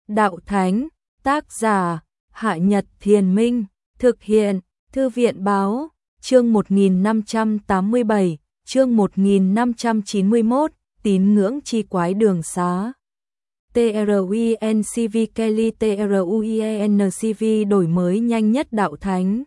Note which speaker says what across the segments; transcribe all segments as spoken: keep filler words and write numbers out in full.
Speaker 1: Đạo Thánh, tác giả, Hạ Nhật Thiền Minh, thực hiện, Thư viện Báo, chương một nghìn năm trăm tám mươi bảy, chương một nghìn năm trăm chín mươi mốt, tín ngưỡng chi quái đường xá. TRUINCV Kelly TRUIENCV đổi mới nhanh nhất Đạo Thánh.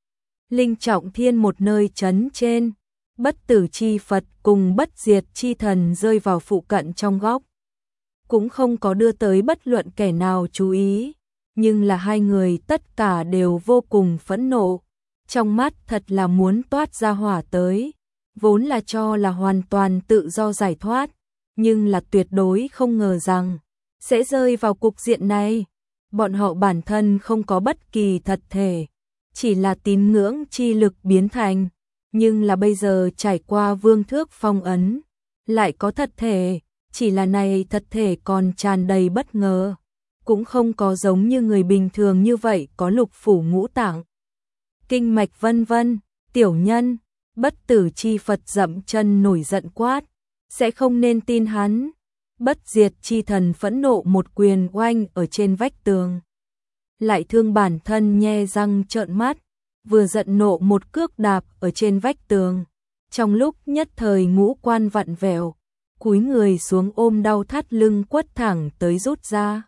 Speaker 1: Linh Trọng Thiên một nơi trấn trên, Bất Tử Chi Phật cùng Bất Diệt Chi Thần rơi vào phụ cận trong góc. Cũng không có đưa tới bất luận kẻ nào chú ý, nhưng là hai người tất cả đều vô cùng phẫn nộ, trong mắt thật là muốn toát ra hỏa tới, vốn là cho là hoàn toàn tự do giải thoát, nhưng là tuyệt đối không ngờ rằng sẽ rơi vào cục diện này. Bọn họ bản thân không có bất kỳ thật thể, chỉ là tín ngưỡng chi lực biến thành, nhưng là bây giờ trải qua vương thước phong ấn, lại có thật thể, chỉ là này thật thể còn tràn đầy bất ngờ, cũng không có giống như người bình thường như vậy có lục phủ ngũ tạng, kinh mạch vân vân. Tiểu nhân, Bất Tử Chi Phật dậm chân nổi giận quát, sẽ không nên tin hắn. Bất Diệt Chi Thần phẫn nộ một quyền oanh ở trên vách tường, lại thương bản thân nhe răng trợn mắt, vừa giận nộ một cước đạp ở trên vách tường, trong lúc nhất thời ngũ quan vặn vẹo, cúi người xuống ôm đau thắt lưng quất thẳng tới rút ra.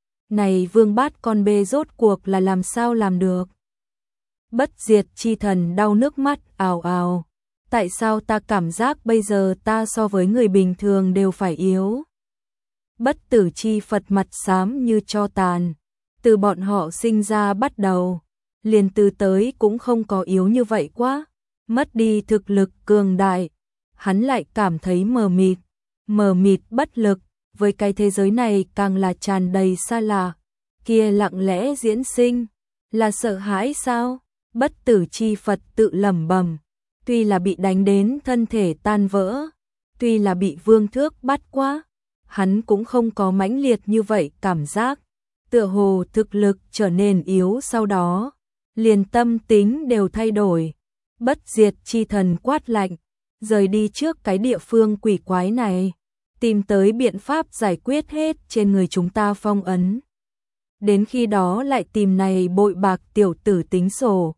Speaker 1: Này Vương Bát con bê rốt cuộc là làm sao làm được? Bất Diệt Chi Thần đau nước mắt ào ào, tại sao ta cảm giác bây giờ ta so với người bình thường đều phải yếu? Bất Tử Chi Phật mặt xám như tro tàn, từ bọn họ sinh ra bắt đầu, liền từ tới cũng không có yếu như vậy quá, mất đi thực lực cường đại, hắn lại cảm thấy mờ mịt, mờ mịt bất lực, với cái thế giới này càng là tràn đầy xa lạ, kia lặng lẽ diễn sinh, là sợ hãi sao? Bất Tử Chi Phật tự lẩm bẩm, tuy là bị đánh đến thân thể tan vỡ, tuy là bị vương thước bắt quá, hắn cũng không có mãnh liệt như vậy cảm giác, tựa hồ thực lực trở nên yếu sau đó, liền tâm tính đều thay đổi. Bất Diệt Chi Thần quát lạnh, rời đi trước cái địa phương quỷ quái này, tìm tới biện pháp giải quyết hết trên người chúng ta phong ấn. Đến khi đó lại tìm này bội bạc tiểu tử tính sổ.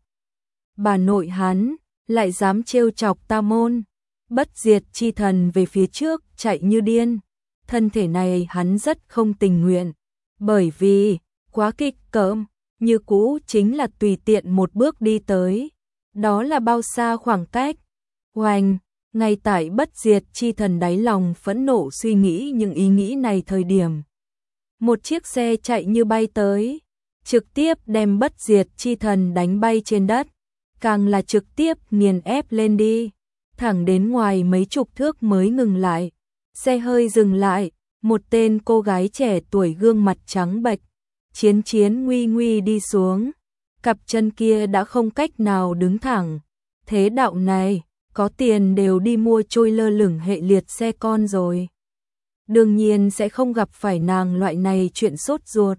Speaker 1: Bà nội hắn, lại dám trêu chọc ta môn. Bất Diệt Chi Thần về phía trước chạy như điên. Thân thể này hắn rất không tình nguyện, bởi vì quá kịch cỡm, như cũ chính là tùy tiện một bước đi tới. Đó là bao xa khoảng cách? Oanh, ngay tại Bất Diệt Chi Thần đáy lòng phẫn nộ suy nghĩ những ý nghĩ này thời điểm. Một chiếc xe chạy như bay tới, trực tiếp đem Bất Diệt Chi Thần đánh bay trên đất, càng là trực tiếp nghiền ép lên đi, thẳng đến ngoài mấy chục thước mới ngừng lại. Xe hơi dừng lại, một tên cô gái trẻ tuổi gương mặt trắng bệch, chiến chiến nguy nguy đi xuống, cặp chân kia đã không cách nào đứng thẳng. Thế đạo này, có tiền đều đi mua trôi lơ lửng hệ liệt xe con rồi, đương nhiên sẽ không gặp phải nàng loại này chuyện sốt ruột.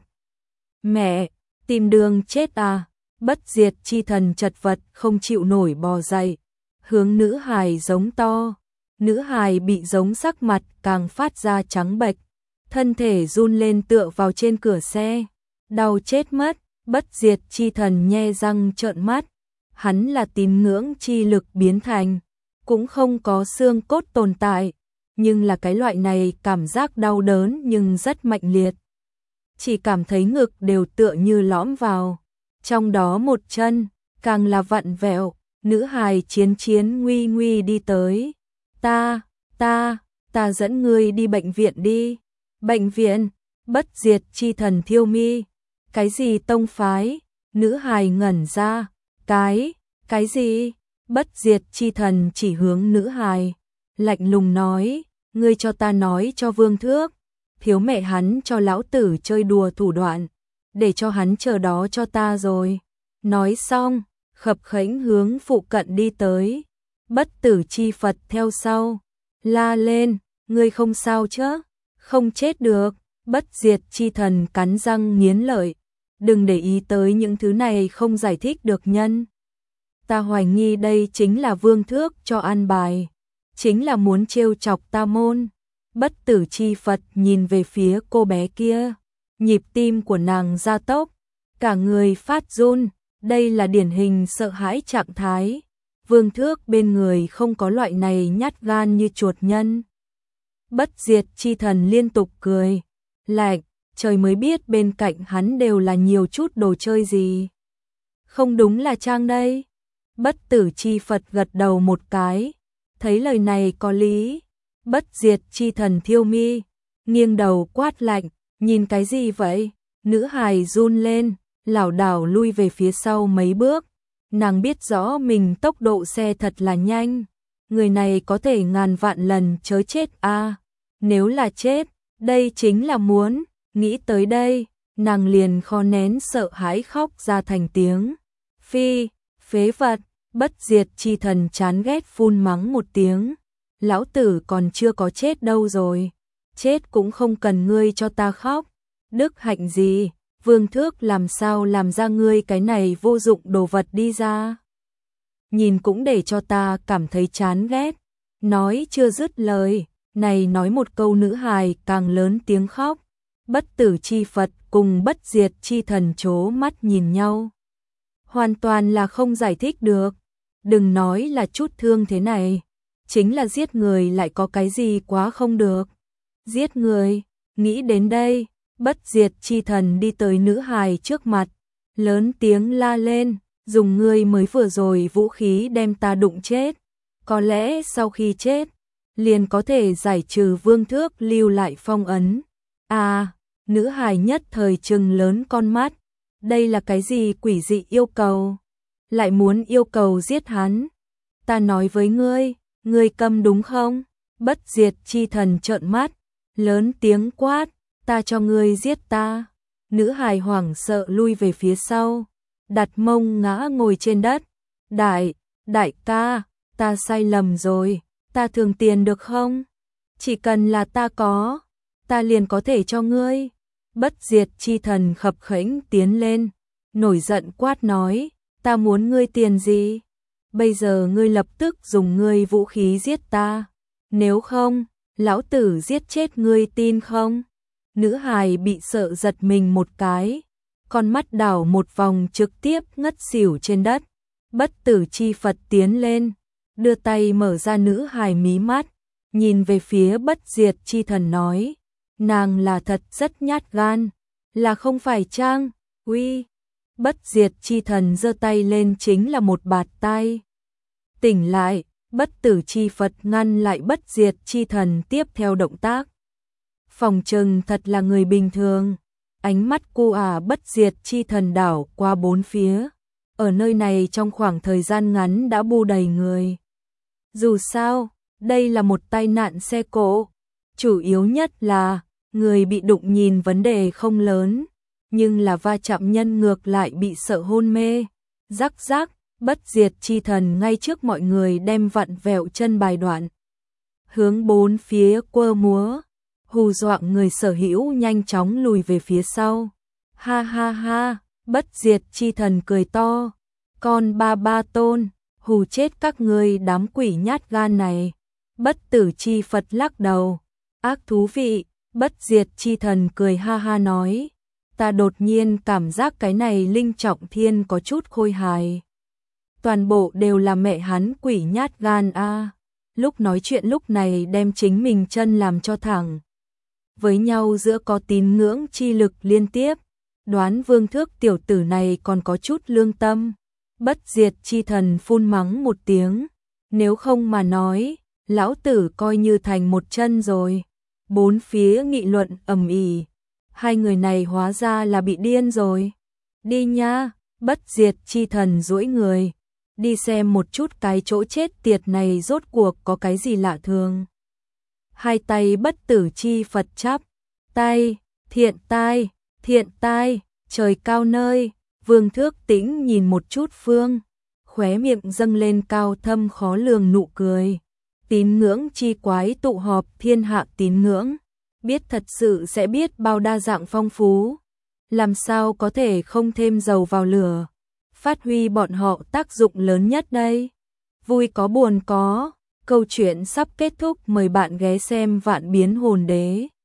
Speaker 1: Mẹ, tìm đường chết à? Bất Diệt Chi Thần chật vật không chịu nổi bò dậy, hướng nữ hài giống to. Nữ hài bị giống sắc mặt càng phát ra trắng bệch, thân thể run lên tựa vào trên cửa xe, đau chết mất. Bất Diệt Chi Thần nhe răng trợn mắt, hắn là tín ngưỡng chi lực biến thành, cũng không có xương cốt tồn tại, nhưng là cái loại này cảm giác đau đớn nhưng rất mạnh liệt, chỉ cảm thấy ngực đều tựa như lõm vào, trong đó một chân càng là vặn vẹo. Nữ hài chiến chiến nguy nguy đi tới. Ta, ta, ta dẫn ngươi đi bệnh viện đi. Bệnh viện? Bất Diệt Chi Thần thiêu mi. Cái gì tông phái? Nữ hài ngẩn ra. Cái, cái gì? Bất Diệt Chi Thần chỉ hướng nữ hài, lạnh lùng nói, ngươi cho ta nói cho Vương Thước, thiếu mẹ hắn cho lão tử chơi đùa thủ đoạn, để cho hắn chờ đó cho ta rồi. Nói xong, khập khẽnh hướng phụ cận đi tới. Bất Tử Chi Phật theo sau, la lên, ngươi không sao chứ? Không chết được. Bất Diệt Chi Thần cắn răng nghiến lợi, đừng để ý tới những thứ này không giải thích được nhân. Ta hoài nghi đây chính là Vương Thước cho an bài, chính là muốn trêu chọc ta môn. Bất Tử Chi Phật nhìn về phía cô bé kia, nhịp tim của nàng gia tốc, cả người phát run, đây là điển hình sợ hãi trạng thái. Vương Thước bên người không có loại này nhát gan như chuột nhân. Bất diệt chi thần liên tục cười, lạnh, trời mới biết bên cạnh hắn đều là nhiều chút đồ chơi gì. Không đúng là trang đây. Bất tử chi Phật gật đầu một cái, thấy lời này có lý. Bất diệt chi thần thiêu mi, nghiêng đầu quát lạnh, nhìn cái gì vậy? Nữ hài run lên, lảo đảo lui về phía sau mấy bước. Nàng biết rõ mình tốc độ xe thật là nhanh, người này có thể ngàn vạn lần chớ chết a. À, nếu là chết, đây chính là muốn. Nghĩ tới đây, nàng liền khó nén sợ hãi khóc ra thành tiếng. Phi, phế vật. Bất diệt chi thần chán ghét phun mắng một tiếng. Lão tử còn chưa có chết đâu rồi. Chết cũng không cần ngươi cho ta khóc. Đức hạnh gì? Vương Thước làm sao làm ra ngươi cái này vô dụng đồ vật đi ra. Nhìn cũng để cho ta cảm thấy chán ghét. Nói chưa dứt lời, này nói một câu nữ hài càng lớn tiếng khóc. Bất tử chi Phật cùng bất diệt chi thần chố mắt nhìn nhau. Hoàn toàn là không giải thích được. Đừng nói là chút thương thế này, chính là giết người lại có cái gì quá không được. Giết người, nghĩ đến đây, bất diệt chi thần đi tới nữ hài trước mặt, lớn tiếng la lên, dùng ngươi mới vừa rồi vũ khí đem ta đụng chết. Có lẽ sau khi chết, liền có thể giải trừ Vương Thước lưu lại phong ấn. À, nữ hài nhất thời trừng lớn con mắt, đây là cái gì quỷ dị yêu cầu? Lại muốn yêu cầu giết hắn. Ta nói với ngươi, ngươi câm đúng không? Bất diệt chi thần trợn mắt, lớn tiếng quát, ta cho ngươi giết ta. Nữ hài hoảng sợ lui về phía sau, đặt mông ngã ngồi trên đất. Đại, đại ca, ta sai lầm rồi, ta thường tiền được không? Chỉ cần là ta có, ta liền có thể cho ngươi. Bất diệt chi thần khập khểnh tiến lên, nổi giận quát nói, ta muốn ngươi tiền gì? Bây giờ ngươi lập tức dùng ngươi vũ khí giết ta. Nếu không, lão tử giết chết ngươi tin không? Nữ hài bị sợ giật mình một cái, con mắt đảo một vòng trực tiếp ngất xỉu trên đất. Bất tử chi Phật tiến lên, đưa tay mở ra nữ hài mí mắt, nhìn về phía bất diệt chi thần nói, nàng là thật rất nhát gan, là không phải chăng? Uy! Bất diệt chi thần giơ tay lên chính là một bạt tay. Tỉnh lại, bất tử chi Phật ngăn lại bất diệt chi thần tiếp theo động tác. Phòng trừng thật là người bình thường. Ánh mắt cô ả bất diệt chi thần đảo qua bốn phía. Ở nơi này trong khoảng thời gian ngắn đã bu đầy người. Dù sao, đây là một tai nạn xe cộ. Chủ yếu nhất là, người bị đụng nhìn vấn đề không lớn. Nhưng là va chạm nhân ngược lại bị sợ hôn mê. Rắc rắc, bất diệt chi thần ngay trước mọi người đem vặn vẹo chân bài đoạn. Hướng bốn phía quơ múa, hù dọa người sở hữu nhanh chóng lùi về phía sau. Ha ha ha, bất diệt chi thần cười to. Con ba ba tôn, hù chết các ngươi đám quỷ nhát gan này. Bất tử chi Phật lắc đầu. Ác thú vị, bất diệt chi thần cười ha ha nói. Ta đột nhiên cảm giác cái này Linh Trọng Thiên có chút khôi hài. Toàn bộ đều là mẹ hắn quỷ nhát gan a. À. Lúc nói chuyện lúc này đem chính mình chân làm cho thẳng. Với nhau giữa có tín ngưỡng chi lực liên tiếp. Đoán Vương Thước tiểu tử này còn có chút lương tâm. Bất diệt chi thần phun mắng một tiếng. Nếu không mà nói, lão tử coi như thành một chân rồi. Bốn phía nghị luận ầm ĩ. Hai người này hóa ra là bị điên rồi. Đi nha, bất diệt chi thần duỗi người. Đi xem một chút cái chỗ chết tiệt này rốt cuộc có cái gì lạ thường. Hai tay bất tử chi Phật chắp. Tay, thiện tai, thiện tai, trời cao nơi. Vương Thước Tĩnh nhìn một chút Phương. Khóe miệng dâng lên cao thâm khó lường nụ cười. Tín ngưỡng chi quái tụ họp thiên hạ tín ngưỡng. Biết thật sự sẽ biết bao đa dạng phong phú. Làm sao có thể không thêm dầu vào lửa. Phát huy bọn họ tác dụng lớn nhất đây. Vui có buồn có. Câu chuyện sắp kết thúc, mời bạn ghé xem Vạn Biến Hồn Đế.